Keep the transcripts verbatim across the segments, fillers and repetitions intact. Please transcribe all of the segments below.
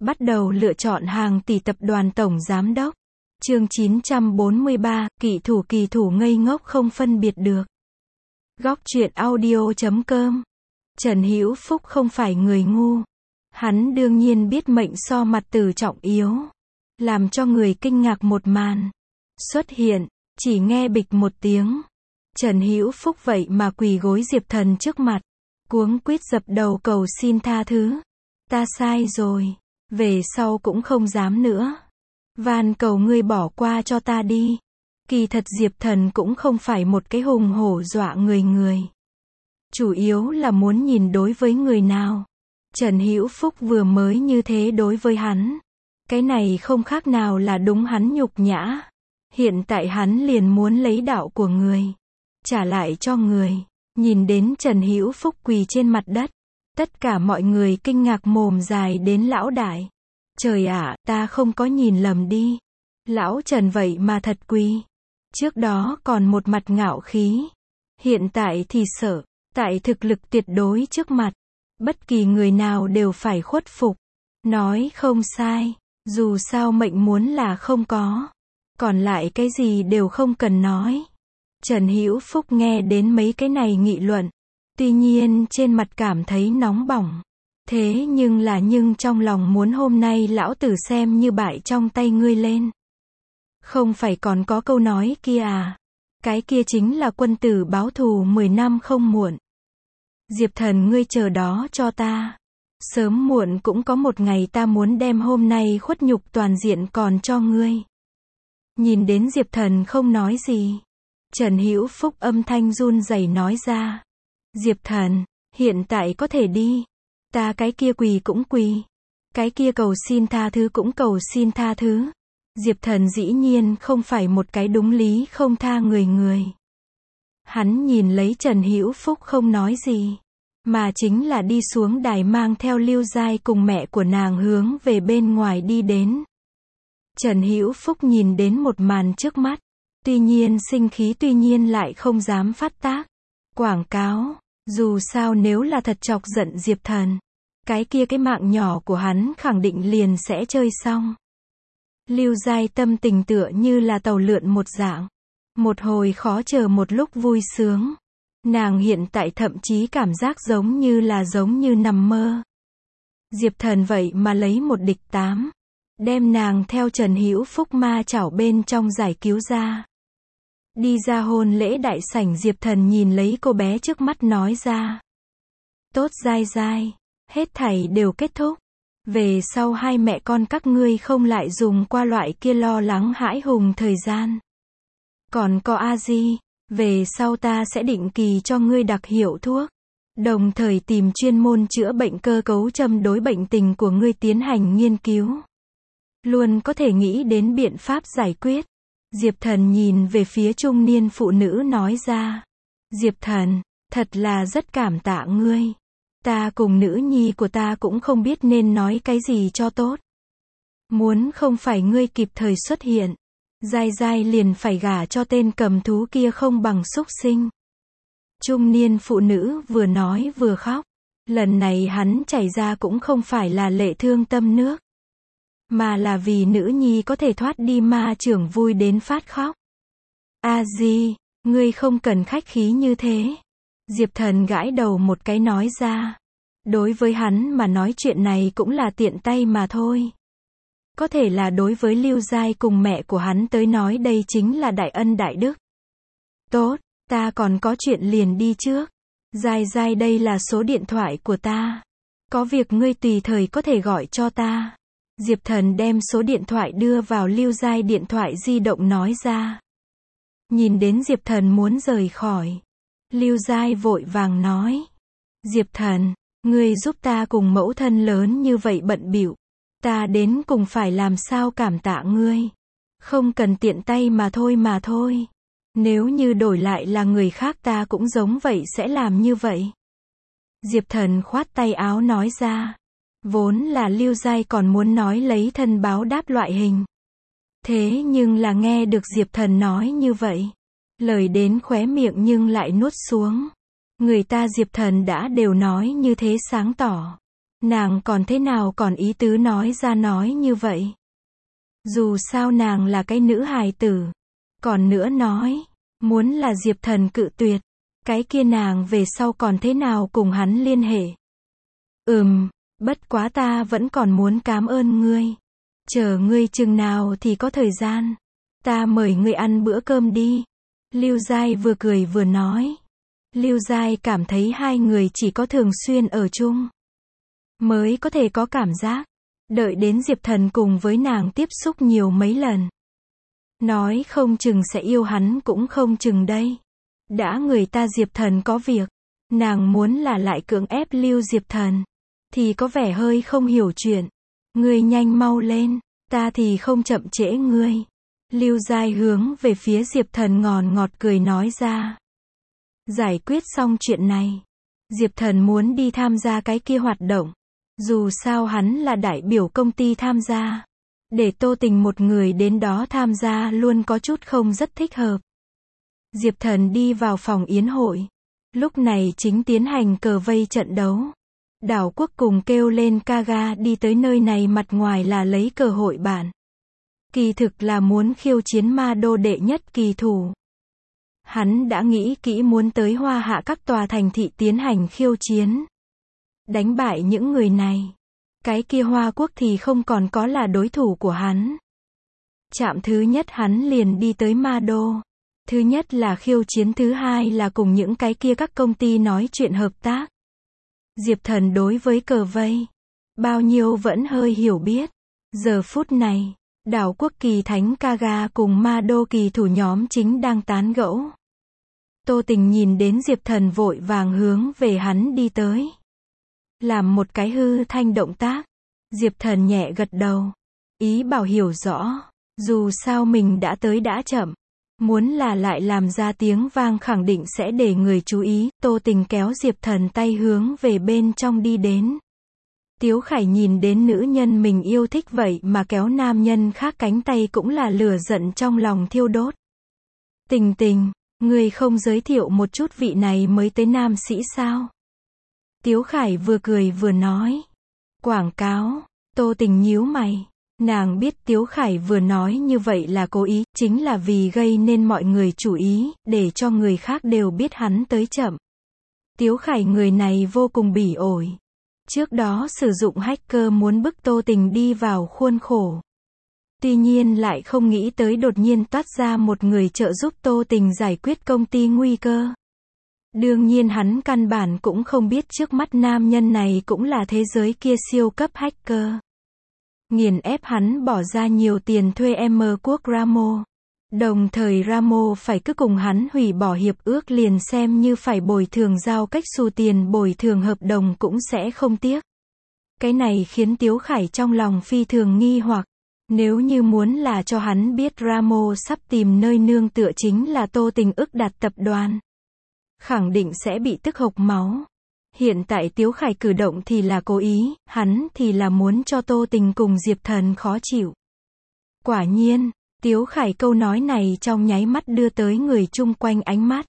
Bắt đầu lựa chọn hàng tỷ tập đoàn tổng giám đốc. Chương chín trăm bốn mươi ba, kỳ thủ kỳ thủ ngây ngốc không phân biệt được. Góc truyện audio chấm com. Trần Hữu Phúc không phải người ngu. Hắn đương nhiên biết mệnh so mặt tử trọng yếu. Làm cho người kinh ngạc một màn xuất hiện, chỉ nghe bịch một tiếng. Trần Hữu Phúc vậy mà quỳ gối Diệp Thần trước mặt, cuống quýt dập đầu cầu xin tha thứ. Ta sai rồi, về sau cũng không dám nữa. Van cầu ngươi bỏ qua cho ta đi. Kỳ thật Diệp Thần cũng không phải một cái hùng hổ dọa người người. Chủ yếu là muốn nhìn đối với người nào. Trần Hữu Phúc vừa mới như thế đối với hắn. Cái này không khác nào là đúng hắn nhục nhã. Hiện tại hắn liền muốn lấy đạo của người, trả lại cho người. Nhìn đến Trần Hữu Phúc quỳ trên mặt đất, tất cả mọi người kinh ngạc mồm dài đến lão đại. Trời ạ, ta không có nhìn lầm đi. Lão Trần vậy mà thật quỳ. Trước đó còn một mặt ngạo khí. Hiện tại thì sợ. Tại thực lực tuyệt đối trước mặt, bất kỳ người nào đều phải khuất phục. Nói không sai. Dù sao mệnh muốn là không có. Còn lại cái gì đều không cần nói. Trần Hữu Phúc nghe đến mấy cái này nghị luận. Tuy nhiên trên mặt cảm thấy nóng bỏng. Thế nhưng là nhưng trong lòng muốn hôm nay lão tử xem như bại trong tay ngươi lên. Không phải còn có câu nói kia à. Cái kia chính là quân tử báo thù mười năm không muộn. Diệp Thần ngươi chờ đó cho ta. Sớm muộn cũng có một ngày ta muốn đem hôm nay khuất nhục toàn diện còn cho ngươi. Nhìn đến Diệp Thần không nói gì. Trần Hữu Phúc âm thanh run rẩy nói ra. Diệp Thần, hiện tại có thể đi. Ta cái kia quỳ cũng quỳ. Cái kia cầu xin tha thứ cũng cầu xin tha thứ. Diệp Thần dĩ nhiên không phải một cái đúng lý không tha người người. Hắn nhìn lấy Trần Hữu Phúc không nói gì. Mà chính là đi xuống đài mang theo Lưu Giai cùng mẹ của nàng hướng về bên ngoài đi đến. Trần Hữu Phúc nhìn đến một màn trước mắt. Tuy nhiên sinh khí tuy nhiên lại không dám phát tác. Quảng cáo. Dù sao nếu là thật chọc giận Diệp Thần. Cái kia cái mạng nhỏ của hắn khẳng định liền sẽ chơi xong. Lưu Giai tâm tình tựa như là tàu lượn một dạng. Một hồi khó chờ một lúc vui sướng. Nàng hiện tại thậm chí cảm giác giống như là giống như nằm mơ. Diệp Thần vậy mà lấy một địch tám. Đem nàng theo Trần Hữu Phúc ma chảo bên trong giải cứu ra. Đi ra hôn lễ đại sảnh Diệp Thần nhìn lấy cô bé trước mắt nói ra. Tốt Giai Giai. Hết thảy đều kết thúc. Về sau hai mẹ con các ngươi không lại dùng qua loại kia lo lắng hãi hùng thời gian. Còn có A Di, về sau ta sẽ định kỳ cho ngươi đặc hiệu thuốc. Đồng thời tìm chuyên môn chữa bệnh cơ cấu châm đối bệnh tình của ngươi tiến hành nghiên cứu. Luôn có thể nghĩ đến biện pháp giải quyết. Diệp Thần nhìn về phía trung niên phụ nữ nói ra. Diệp Thần, thật là rất cảm tạ ngươi. Ta cùng nữ nhi của ta cũng không biết nên nói cái gì cho tốt. Muốn không phải ngươi kịp thời xuất hiện. Giai Giai liền phải gả cho tên cầm thú kia không bằng súc sinh. Trung niên phụ nữ vừa nói vừa khóc. Lần này hắn chảy ra cũng không phải là lệ thương tâm nước. Mà là vì nữ nhi có thể thoát đi ma trưởng vui đến phát khóc. A Di, ngươi không cần khách khí như thế. Diệp Thần gãi đầu một cái nói ra. Đối với hắn mà nói chuyện này cũng là tiện tay mà thôi. Có thể là đối với Lưu Giai cùng mẹ của hắn tới nói đây chính là đại ân đại đức. Tốt, ta còn có chuyện liền đi trước. Giai Giai đây là số điện thoại của ta. Có việc ngươi tùy thời có thể gọi cho ta. Diệp Thần đem số điện thoại đưa vào Lưu Giai điện thoại di động nói ra. Nhìn đến Diệp Thần muốn rời khỏi. Lưu Giai vội vàng nói. Diệp Thần, ngươi giúp ta cùng mẫu thân lớn như vậy bận bịu. Ta đến cùng phải làm sao cảm tạ ngươi. Không cần tiện tay mà thôi mà thôi. Nếu như đổi lại là người khác ta cũng giống vậy sẽ làm như vậy. Diệp Thần khoát tay áo nói ra. Vốn là Lưu Giai còn muốn nói lấy thân báo đáp loại hình. Thế nhưng là nghe được Diệp Thần nói như vậy. Lời đến khóe miệng nhưng lại nuốt xuống. Người ta Diệp Thần đã đều nói như thế sáng tỏ. Nàng còn thế nào còn ý tứ nói ra nói như vậy. Dù sao nàng là cái nữ hài tử. Còn nữa nói, muốn là Diệp Thần cự tuyệt, cái kia nàng về sau còn thế nào cùng hắn liên hệ. Ừm, bất quá ta vẫn còn muốn cảm ơn ngươi. Chờ ngươi chừng nào thì có thời gian. Ta mời ngươi ăn bữa cơm đi. Lưu Giai vừa cười vừa nói. Lưu Giai cảm thấy hai người chỉ có thường xuyên ở chung mới có thể có cảm giác. Đợi đến Diệp Thần cùng với nàng tiếp xúc nhiều mấy lần. Nói không chừng sẽ yêu hắn cũng không chừng đây. Đã người ta Diệp Thần có việc, nàng muốn là lại cưỡng ép lưu Diệp Thần, thì có vẻ hơi không hiểu chuyện. Ngươi nhanh mau lên, ta thì không chậm trễ ngươi. Lưu Giai hướng về phía Diệp Thần ngòn ngọt cười nói ra. Giải quyết xong chuyện này, Diệp Thần muốn đi tham gia cái kia hoạt động. Dù sao hắn là đại biểu công ty tham gia. Để Tô Tình một người đến đó tham gia luôn có chút không rất thích hợp. Diệp Thần đi vào phòng yến hội. Lúc này chính tiến hành cờ vây trận đấu. Đảo Quốc cùng kêu lên Kaga đi tới nơi này mặt ngoài là lấy cờ hội bản. Kỳ thực là muốn khiêu chiến ma đô đệ nhất kỳ thủ. Hắn đã nghĩ kỹ muốn tới Hoa Hạ các tòa thành thị tiến hành khiêu chiến. Đánh bại những người này. Cái kia Hoa Quốc thì không còn có là đối thủ của hắn. Trạm thứ nhất hắn liền đi tới ma đô. Thứ nhất là khiêu chiến, thứ hai là cùng những cái kia các công ty nói chuyện hợp tác. Diệp Thần đối với cờ vây, bao nhiêu vẫn hơi hiểu biết. Giờ phút này, Đảo Quốc kỳ thánh Kaga cùng ma đô kỳ thủ nhóm chính đang tán gẫu. Tô Tình nhìn đến Diệp Thần vội vàng hướng về hắn đi tới. Làm một cái hư thanh động tác. Diệp Thần nhẹ gật đầu. Ý bảo hiểu rõ. Dù sao mình đã tới đã chậm. Muốn là lại làm ra tiếng vang khẳng định sẽ để người chú ý. Tô Tình kéo Diệp Thần tay hướng về bên trong đi đến. Tiếu Khải nhìn đến nữ nhân mình yêu thích vậy mà kéo nam nhân khác cánh tay cũng là lửa giận trong lòng thiêu đốt. Tình Tình, ngươi không giới thiệu một chút vị này mới tới nam sĩ sao? Tiếu Khải vừa cười vừa nói. Quảng cáo. Tô Tình nhíu mày. Nàng biết Tiếu Khải vừa nói như vậy là cố ý, chính là vì gây nên mọi người chú ý, để cho người khác đều biết hắn tới chậm. Tiếu Khải người này vô cùng bỉ ổi. Trước đó sử dụng hacker muốn bức Tô Tình đi vào khuôn khổ. Tuy nhiên lại không nghĩ tới đột nhiên toát ra một người trợ giúp Tô Tình giải quyết công ty nguy cơ. Đương nhiên hắn căn bản cũng không biết trước mắt nam nhân này cũng là thế giới kia siêu cấp hacker. Nghiền ép hắn bỏ ra nhiều tiền thuê M Quốc Ramo. Đồng thời Ramo phải cứ cùng hắn hủy bỏ hiệp ước liền xem như phải bồi thường giao cách xù tiền bồi thường hợp đồng cũng sẽ không tiếc. Cái này khiến Tiếu Khải trong lòng phi thường nghi hoặc. Nếu như muốn là cho hắn biết Ramo sắp tìm nơi nương tựa chính là Tô Tình ức đặt tập đoàn. Khẳng định sẽ bị tức hộc máu. Hiện tại Tiếu Khải cử động thì là cố ý, hắn thì là muốn cho Tô Tình cùng Diệp Thần khó chịu. Quả nhiên, Tiếu Khải câu nói này trong nháy mắt đưa tới người chung quanh ánh mắt.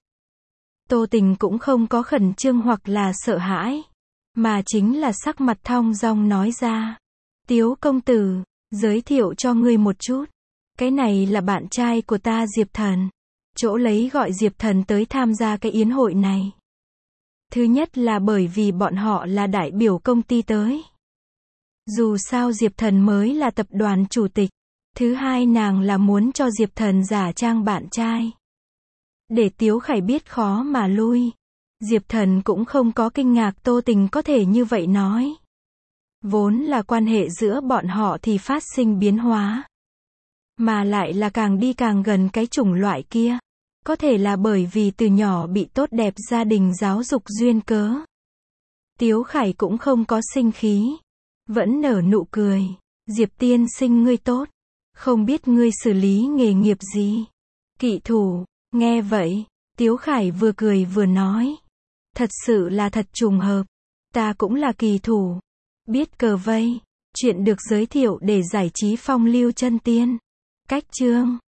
Tô Tình cũng không có khẩn trương hoặc là sợ hãi, mà chính là sắc mặt thong dong nói ra. Tiếu công tử, giới thiệu cho ngươi một chút. Cái này là bạn trai của ta Diệp Thần. Chỗ lấy gọi Diệp Thần tới tham gia cái yến hội này. Thứ nhất là bởi vì bọn họ là đại biểu công ty tới. Dù sao Diệp Thần mới là tập đoàn chủ tịch. Thứ hai nàng là muốn cho Diệp Thần giả trang bạn trai. Để Tiếu Khải biết khó mà lui. Diệp Thần cũng không có kinh ngạc Tô Tình có thể như vậy nói. Vốn là quan hệ giữa bọn họ thì phát sinh biến hóa. Mà lại là càng đi càng gần cái chủng loại kia. Có thể là bởi vì từ nhỏ bị tốt đẹp gia đình giáo dục duyên cớ. Tiếu Khải cũng không có sinh khí. Vẫn nở nụ cười. Diệp tiên sinh ngươi tốt. Không biết ngươi xử lý nghề nghiệp gì? Kỵ thủ. Nghe vậy, Tiếu Khải vừa cười vừa nói. Thật sự là thật trùng hợp. Ta cũng là kỳ thủ. Biết cờ vây. Chuyện được giới thiệu để giải trí phong lưu chân tiên. Cách chương.